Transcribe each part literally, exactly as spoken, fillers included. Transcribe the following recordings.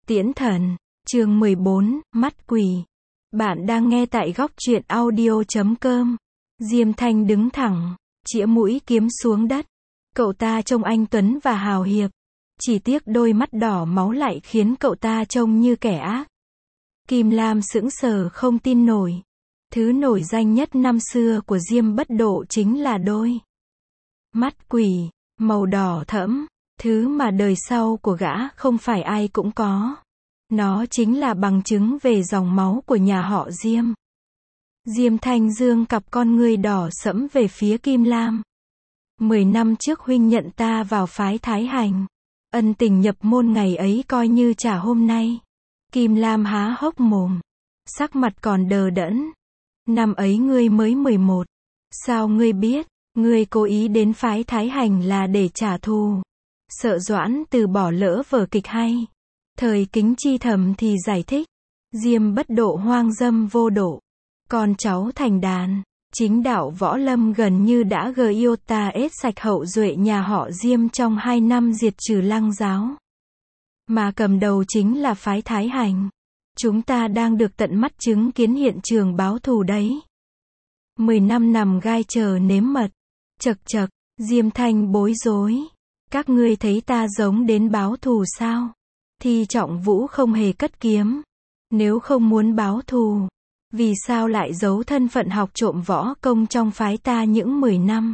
Tiễn thần, chương mười bốn, mắt quỷ. Bạn đang nghe tại góc truyện audio chấm com. Diêm Thanh đứng thẳng, chĩa mũi kiếm xuống đất. Cậu ta trông anh tuấn và hào hiệp. Chỉ tiếc đôi mắt đỏ máu lại khiến cậu ta trông như kẻ ác. Kim Lam sững sờ không tin nổi. Thứ nổi danh nhất năm xưa của Diêm Bất Độ chính là đôi mắt quỷ, màu đỏ thẫm. Thứ mà đời sau của gã không phải ai cũng có. Nó chính là bằng chứng về dòng máu của nhà họ Diêm. Diêm Thanh dương cặp con ngươi đỏ sẫm về phía Kim Lam. Mười năm trước huynh nhận ta vào phái Thái Hành. Ân tình nhập môn ngày ấy coi như trả hôm nay. Kim Lam há hốc mồm. Sắc mặt còn đờ đẫn. Năm ấy ngươi mới mười một. Sao ngươi biết? Ngươi cố ý đến phái Thái Hành là để trả thù. Sợ Doãn Từ bỏ lỡ vở kịch hay. Thời Kính Chi thầm thì giải thích. Diêm Bất Độ hoang dâm vô độ. Con cháu thành đàn. Chính đạo võ lâm gần như đã gờ yêu ta ết sạch hậu duệ nhà họ Diêm trong hai năm diệt trừ Lăng giáo. Mà cầm đầu chính là phái Thái Hành. Chúng ta đang được tận mắt chứng kiến hiện trường báo thù đấy. Mười năm nằm gai chờ nếm mật. Chật chật, Diêm Thanh bối rối. Các ngươi thấy ta giống đến báo thù sao? Thì Trọng Vũ không hề cất kiếm. Nếu không muốn báo thù, vì sao lại giấu thân phận học trộm võ công trong phái ta những mười năm?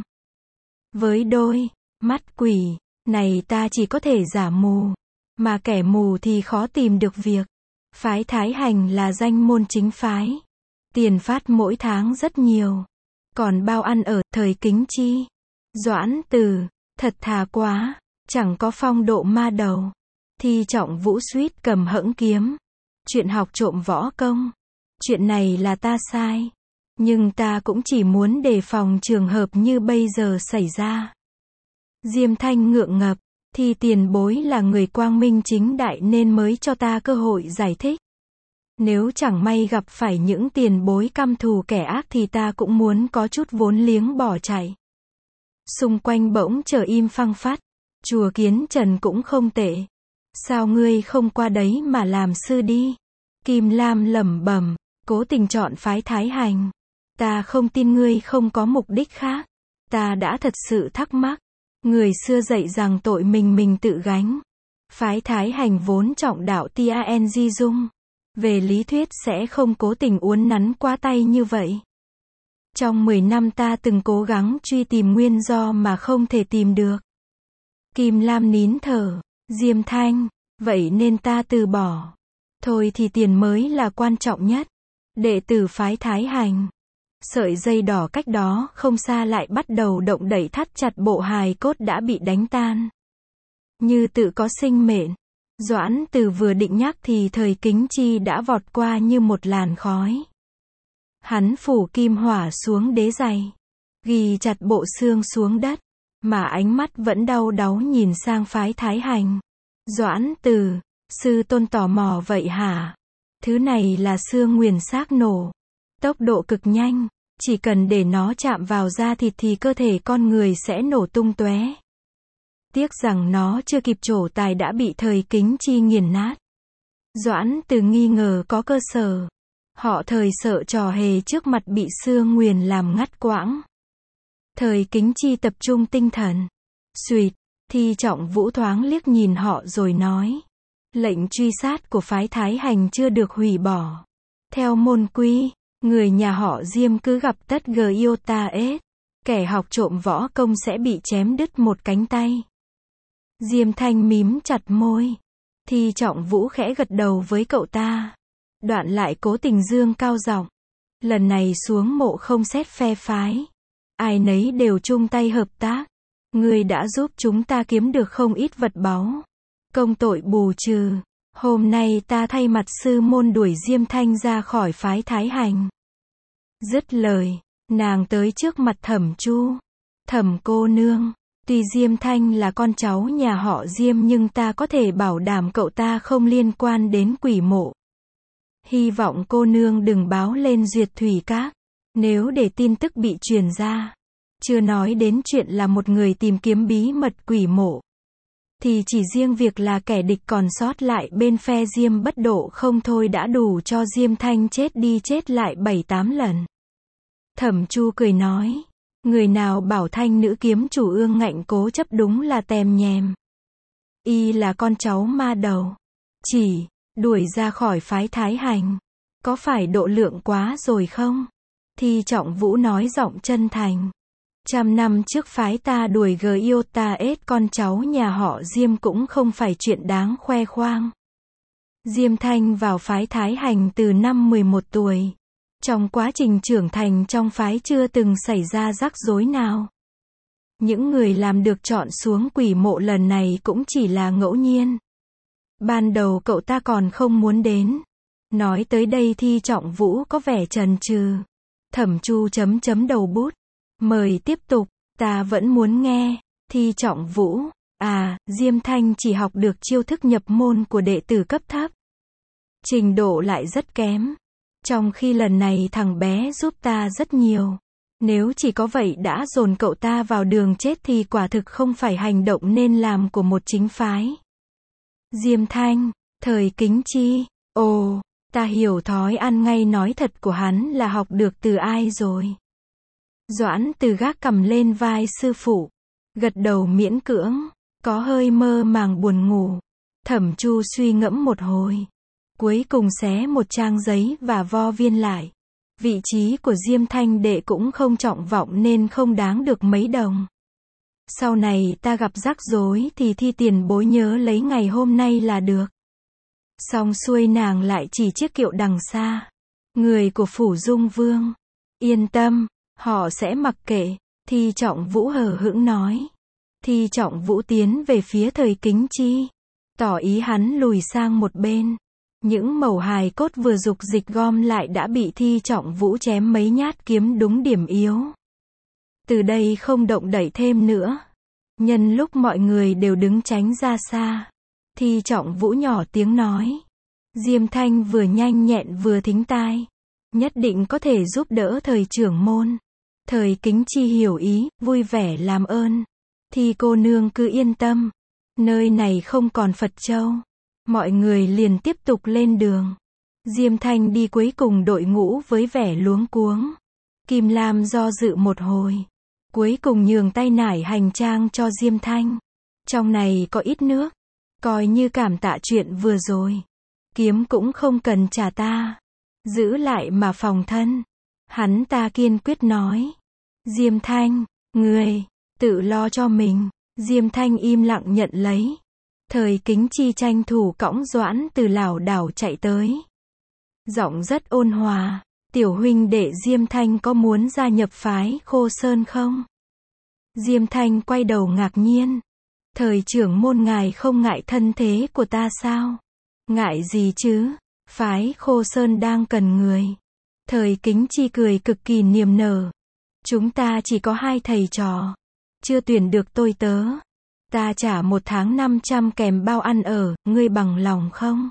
Với đôi mắt quỷ này ta chỉ có thể giả mù. Mà kẻ mù thì khó tìm được việc. Phái Thái Hành là danh môn chính phái. Tiền phát mỗi tháng rất nhiều. Còn bao ăn ở thời Kính Chi. Doãn Từ, thật thà quá. Chẳng có phong độ ma đầu. Thì Trọng Vũ suýt cầm hẫng kiếm. Chuyện học trộm võ công. Chuyện này là ta sai. Nhưng ta cũng chỉ muốn đề phòng trường hợp như bây giờ xảy ra. Diêm Thanh ngượng ngập. Thì tiền bối là người quang minh chính đại nên mới cho ta cơ hội giải thích. Nếu chẳng may gặp phải những tiền bối căm thù kẻ ác thì ta cũng muốn có chút vốn liếng bỏ chạy. Xung quanh bỗng trở im phăng phắt. Chùa Kiến Trần cũng không tệ. Sao ngươi không qua đấy mà làm sư đi? Kim Lam lẩm bẩm, cố tình chọn phái Thái Hành. Ta không tin ngươi không có mục đích khác. Ta đã thật sự thắc mắc. Người xưa dạy rằng tội mình mình tự gánh. Phái Thái Hành vốn trọng đạo Tian Di Dung. Về lý thuyết sẽ không cố tình uốn nắn qua tay như vậy. Trong mười năm ta từng cố gắng truy tìm nguyên do mà không thể tìm được. Kim Lam nín thở. Diêm Thanh, vậy nên ta từ bỏ. Thôi thì tiền mới là quan trọng nhất. Đệ tử phái Thái Hành. Sợi dây đỏ cách đó không xa lại bắt đầu động đẩy thắt chặt bộ hài cốt đã bị đánh tan. Như tự có sinh mệnh. Doãn Từ vừa định nhắc thì thời Kính Chi đã vọt qua như một làn khói. Hắn phủ kim hỏa xuống đế giày. Ghi chặt bộ xương xuống đất. Mà ánh mắt vẫn đau đáu nhìn sang phái Thái Hành. Doãn Từ, sư tôn tò mò vậy hả? Thứ này là xương nguyền xác nổ. Tốc độ cực nhanh. Chỉ cần để nó chạm vào da thịt thì cơ thể con người sẽ nổ tung tóe. Tiếc rằng nó chưa kịp trổ tài đã bị thời Kính Chi nghiền nát. Doãn Từ nghi ngờ có cơ sở. Họ thời sợ trò hề trước mặt bị xương nguyền làm ngắt quãng. Thời Kính Chi tập trung tinh thần. Xuỵt, thì Trọng Vũ thoáng liếc nhìn họ rồi nói. Lệnh truy sát của phái Thái Hành chưa được hủy bỏ. Theo môn quy, người nhà họ Diêm cứ gặp tất gờ yêu ta ết. Kẻ học trộm võ công sẽ bị chém đứt một cánh tay. Diêm Thanh mím chặt môi. Thì Trọng Vũ khẽ gật đầu với cậu ta. Đoạn lại cố tình dương cao giọng. Lần này xuống mộ không xét phe phái. Ai nấy đều chung tay hợp tác. Ngươi đã giúp chúng ta kiếm được không ít vật báu. Công tội bù trừ. Hôm nay ta thay mặt sư môn đuổi Diêm Thanh ra khỏi phái Thái Hành. Dứt lời, nàng tới trước mặt Thẩm Chu. Thẩm cô nương, tuy Diêm Thanh là con cháu nhà họ Diêm nhưng ta có thể bảo đảm cậu ta không liên quan đến quỷ mộ. Hy vọng cô nương đừng báo lên Duyệt Thủy Các. Nếu để tin tức bị truyền ra. Chưa nói đến chuyện là một người tìm kiếm bí mật quỷ mộ. thì chỉ riêng việc là kẻ địch còn sót lại bên phe Diêm Bất Độ không thôi đã đủ cho Diêm Thanh chết đi chết lại bảy tám lần. Thẩm Chu cười nói, người nào bảo Thanh nữ kiếm chủ ương ngạnh cố chấp đúng là tèm nhèm. Y là con cháu ma đầu. Chỉ, đuổi ra khỏi phái Thái Hành. Có phải độ lượng quá rồi không? Thi Trọng Vũ nói giọng chân thành. Trăm năm trước phái ta đuổi Giota ết con cháu nhà họ Diêm cũng không phải chuyện đáng khoe khoang. Diêm Thanh vào phái Thái Hành từ năm mười một tuổi. Trong quá trình trưởng thành trong phái chưa từng xảy ra rắc rối nào. Những người làm được chọn xuống quỷ mộ lần này cũng chỉ là ngẫu nhiên. Ban đầu cậu ta còn không muốn đến. Nói tới đây Thi Trọng Vũ có vẻ chần chừ. Thẩm Chu chấm chấm đầu bút. Mời tiếp tục, ta vẫn muốn nghe. Thi Trọng Vũ, à, Diêm Thanh chỉ học được chiêu thức nhập môn của đệ tử cấp thấp. Trình độ lại rất kém. Trong khi lần này thằng bé giúp ta rất nhiều. Nếu chỉ có vậy đã dồn cậu ta vào đường chết thì quả thực không phải hành động nên làm của một chính phái. Diêm Thanh, thời Kính Chi, ồ, ta hiểu thói ăn ngay nói thật của hắn là học được từ ai rồi. Doãn Từ gác cầm lên vai sư phụ, gật đầu miễn cưỡng, có hơi mơ màng buồn ngủ. Thẩm Chu suy ngẫm một hồi, cuối cùng xé một trang giấy và vo viên lại. Vị trí của Diêm Thanh đệ cũng không trọng vọng nên không đáng được mấy đồng. Sau này ta gặp rắc rối thì Thi tiền bối nhớ lấy ngày hôm nay là được. Xong xuôi nàng lại chỉ chiếc kiệu đằng xa. Người của Phủ Dung Vương. Yên tâm, họ sẽ mặc kệ. Thi Trọng Vũ hờ hững nói. Thi Trọng Vũ tiến về phía thời Kính Chi. Tỏ ý hắn lùi sang một bên. Những mẩu hài cốt vừa dục dịch gom lại đã bị Thi Trọng Vũ chém mấy nhát kiếm đúng điểm yếu. Từ đây không động đậy thêm nữa. Nhân lúc mọi người đều đứng tránh ra xa. Thi Trọng Vũ nhỏ tiếng nói. Diêm Thanh vừa nhanh nhẹn vừa thính tai. Nhất định có thể giúp đỡ thời trưởng môn. Thời Kính Chi hiểu ý, vui vẻ làm ơn. Thi cô nương cứ yên tâm. Nơi này không còn Phật Châu. Mọi người liền tiếp tục lên đường. Diêm Thanh đi cuối cùng đội ngũ với vẻ luống cuống. Kim Lam do dự một hồi. Cuối cùng nhường tay nải hành trang cho Diêm Thanh. Trong này có ít nước. Coi như cảm tạ chuyện vừa rồi. Kiếm cũng không cần trả ta. Giữ lại mà phòng thân. Hắn ta kiên quyết nói. Diêm Thanh, người, tự lo cho mình. Diêm Thanh im lặng nhận lấy. Thời Kính Chi tranh thủ cõng Doãn Từ lảo đảo chạy tới. Giọng rất ôn hòa. Tiểu huynh đệ Diêm Thanh có muốn gia nhập phái Khô Sơn không? Diêm Thanh quay đầu ngạc nhiên. Thời trưởng môn ngài không ngại thân thế của ta sao? Ngại gì chứ? Phái Khô Sơn đang cần người. Thời Kính Chi cười cực kỳ niềm nở. Chúng ta chỉ có hai thầy trò. Chưa tuyển được tôi tớ. Ta trả một tháng năm trăm kèm bao ăn ở, ngươi bằng lòng không?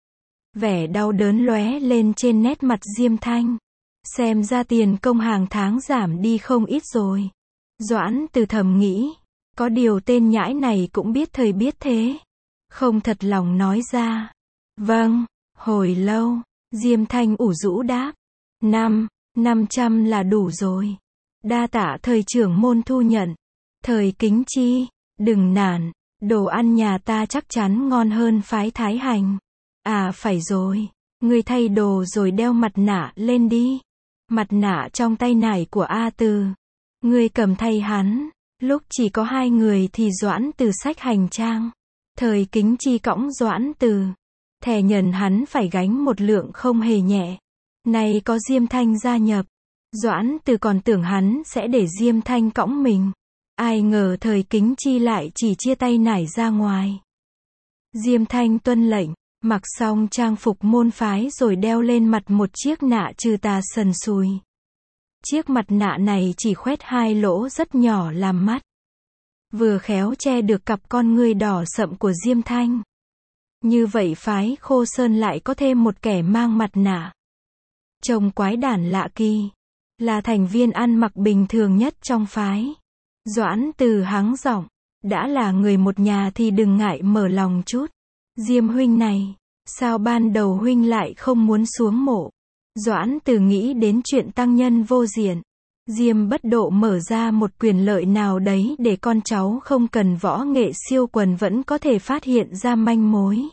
Vẻ đau đớn lóe lên trên nét mặt Diêm Thanh. Xem ra tiền công hàng tháng giảm đi không ít rồi. Doãn Từ thầm nghĩ. Có điều tên nhãi này cũng biết thời biết thế. Không thật lòng nói ra. Vâng, hồi lâu. Diêm Thanh ủ rũ đáp. Năm, năm trăm là đủ rồi. Đa tạ thời trưởng môn thu nhận. Thời Kính Chi, đừng nản. Đồ ăn nhà ta chắc chắn ngon hơn phái Thái Hành. À phải rồi. Ngươi thay đồ rồi đeo mặt nạ lên đi. Mặt nạ trong tay nải của A Từ. Ngươi cầm thay hắn. Lúc chỉ có hai người thì Doãn Từ xách hành trang. Thời Kính Chi cõng Doãn Từ. Thẻ nhận hắn phải gánh một lượng không hề nhẹ. Nay có Diêm Thanh gia nhập. Doãn Từ còn tưởng hắn sẽ để Diêm Thanh cõng mình. Ai ngờ thời Kính Chi lại chỉ chia tay nải ra ngoài. Diêm Thanh tuân lệnh. Mặc xong trang phục môn phái rồi đeo lên mặt một chiếc nạ trừ tà sần sùi. Chiếc mặt nạ này chỉ khoét hai lỗ rất nhỏ làm mắt. Vừa khéo che được cặp con ngươi đỏ sậm của Diêm Thanh. Như vậy phái Khô Sơn lại có thêm một kẻ mang mặt nạ. Trông quái đản lạ kỳ. Là thành viên ăn mặc bình thường nhất trong phái. Doãn Từ hắng giọng. Đã là người một nhà thì đừng ngại mở lòng chút. Diêm huynh này, sao ban đầu huynh lại không muốn xuống mộ? Doãn Từ nghĩ đến chuyện tăng nhân vô diện. Diêm Bất Độ mở ra một quyền lợi nào đấy để con cháu không cần võ nghệ siêu quần vẫn có thể phát hiện ra manh mối.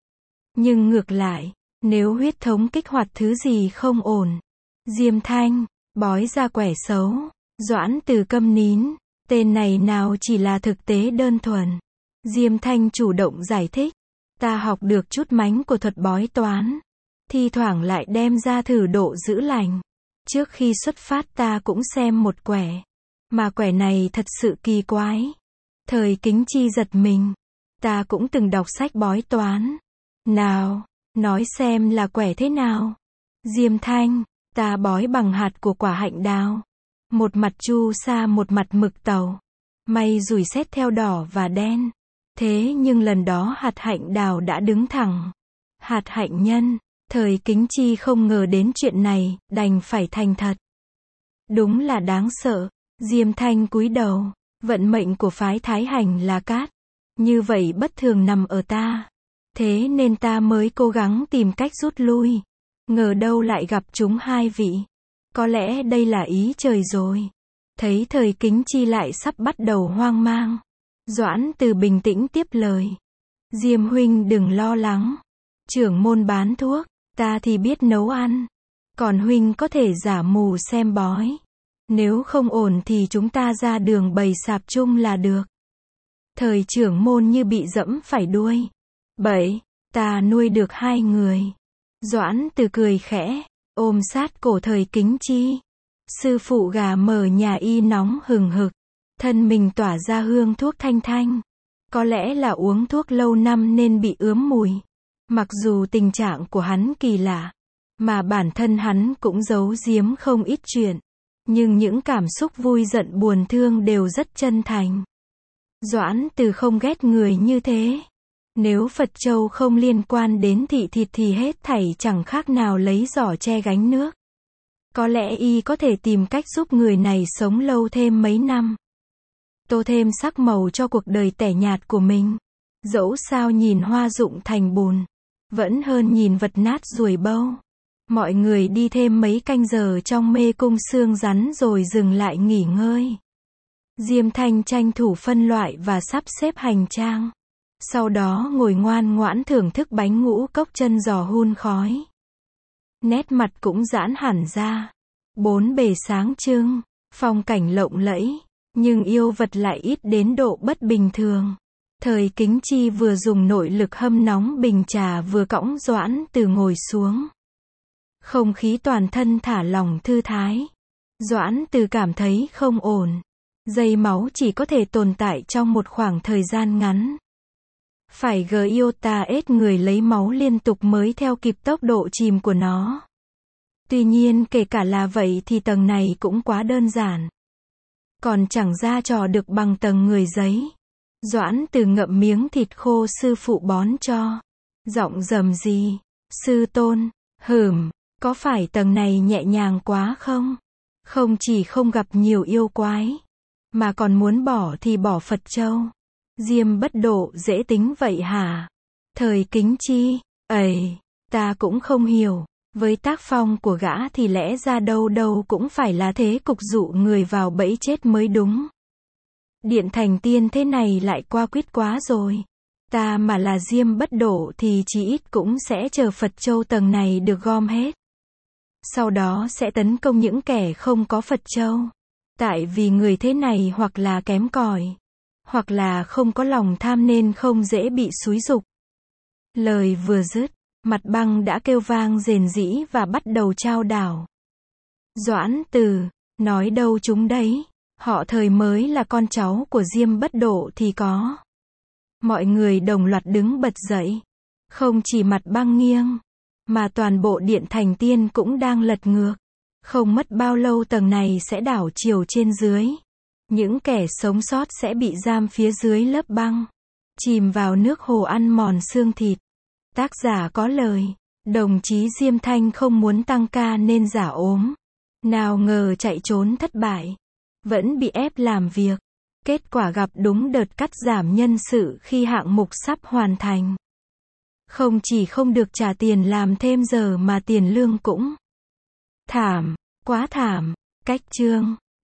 Nhưng ngược lại, nếu huyết thống kích hoạt thứ gì không ổn, Diêm Thanh, bói ra quẻ xấu, Doãn Từ câm nín, tên này nào chỉ là thực tế đơn thuần. Diêm Thanh chủ động giải thích, ta học được chút mánh của thuật bói toán, thi thoảng lại đem ra thử độ giữ lành. Trước khi xuất phát ta cũng xem một quẻ, mà quẻ này thật sự kỳ quái. Thời Kính Chi giật mình, ta cũng từng đọc sách bói toán. Nào, nói xem là quẻ thế nào? Diêm Thanh, ta bói bằng hạt của quả hạnh đào. Một mặt chu sa một mặt mực tàu. May rủi xét theo đỏ và đen. Thế nhưng lần đó hạt hạnh đào đã đứng thẳng. Hạt hạnh nhân, Thời Kính Chi không ngờ đến chuyện này, đành phải thành thật. Đúng là đáng sợ. Diêm Thanh cúi đầu, vận mệnh của phái Thái Hành là cát. Như vậy bất thường nằm ở ta. Thế nên ta mới cố gắng tìm cách rút lui. Ngờ đâu lại gặp chúng hai vị. Có lẽ đây là ý trời rồi. Thấy Thời Kính Chi lại sắp bắt đầu hoang mang. Doãn Từ bình tĩnh tiếp lời. Diêm huynh đừng lo lắng. Trưởng môn bán thuốc, ta thì biết nấu ăn. Còn huynh có thể giả mù xem bói. Nếu không ổn thì chúng ta ra đường bày sạp chung là được. Thời trưởng môn như bị dẫm phải đuôi. Bậy, ta nuôi được hai người. Doãn Từ cười khẽ, ôm sát cổ Thời Kính Chi. Sư phụ gà mở nhà y nóng hừng hực, thân mình tỏa ra hương thuốc thanh thanh. Có lẽ là uống thuốc lâu năm nên bị ướm mùi. Mặc dù tình trạng của hắn kỳ lạ, mà bản thân hắn cũng giấu giếm không ít chuyện. Nhưng những cảm xúc vui giận buồn thương đều rất chân thành. Doãn Từ không ghét người như thế. Nếu Phật Châu không liên quan đến thị thịt thì hết thảy chẳng khác nào lấy giỏ che gánh nước. Có lẽ y có thể tìm cách giúp người này sống lâu thêm mấy năm. Tô thêm sắc màu cho cuộc đời tẻ nhạt của mình. Dẫu sao nhìn hoa rụng thành bùn, vẫn hơn nhìn vật nát ruồi bâu. Mọi người đi thêm mấy canh giờ trong mê cung xương rắn rồi dừng lại nghỉ ngơi. Diêm Thanh tranh thủ phân loại và sắp xếp hành trang. Sau đó ngồi ngoan ngoãn thưởng thức bánh ngũ cốc chân giò hun khói. Nét mặt cũng giãn hẳn ra. Bốn bề sáng trưng, phong cảnh lộng lẫy, nhưng yêu vật lại ít đến độ bất bình thường. Thời Kính Chi vừa dùng nội lực hâm nóng bình trà vừa cõng Doãn Từ ngồi xuống. Không khí toàn thân thả lỏng thư thái. Doãn Từ cảm thấy không ổn. Dây máu chỉ có thể tồn tại trong một khoảng thời gian ngắn. Phải giota ết người lấy máu liên tục mới theo kịp tốc độ chìm của nó. Tuy nhiên kể cả là vậy thì tầng này cũng quá đơn giản. Còn chẳng ra trò được bằng tầng người giấy. Doãn Từ ngậm miếng thịt khô sư phụ bón cho. Giọng rầm gì. Sư tôn, hửm, có phải tầng này nhẹ nhàng quá không? Không chỉ không gặp nhiều yêu quái, mà còn muốn bỏ thì bỏ Phật Châu. Diêm Bất Độ dễ tính vậy hả? Thời Kính Chi, ầy, ta cũng không hiểu. Với tác phong của gã thì lẽ ra đâu đâu cũng phải là thế cục dụ người vào bẫy chết mới đúng. Điện thành tiên thế này lại qua quýt quá rồi. Ta mà là Diêm Bất Độ thì chỉ ít cũng sẽ chờ Phật Châu tầng này được gom hết. Sau đó sẽ tấn công những kẻ không có Phật Châu. Tại vì người thế này hoặc là kém cỏi, hoặc là không có lòng tham nên không dễ bị xúi giục. Lời vừa dứt, mặt băng đã kêu vang rền rĩ và bắt đầu chao đảo. Doãn Từ, nói đâu chúng đấy, họ Thời mới là con cháu của Diêm Bất Độ thì có. Mọi người đồng loạt đứng bật dậy. Không chỉ mặt băng nghiêng, mà toàn bộ điện thành tiên cũng đang lật ngược. Không mất bao lâu tầng này sẽ đảo chiều trên dưới. Những kẻ sống sót sẽ bị giam phía dưới lớp băng, chìm vào nước hồ ăn mòn xương thịt. Tác giả có lời, đồng chí Diêm Thanh không muốn tăng ca nên giả ốm. Nào ngờ chạy trốn thất bại, vẫn bị ép làm việc. Kết quả gặp đúng đợt cắt giảm nhân sự khi hạng mục sắp hoàn thành. Không chỉ không được trả tiền làm thêm giờ mà tiền lương cũng thảm, quá thảm. Cách chương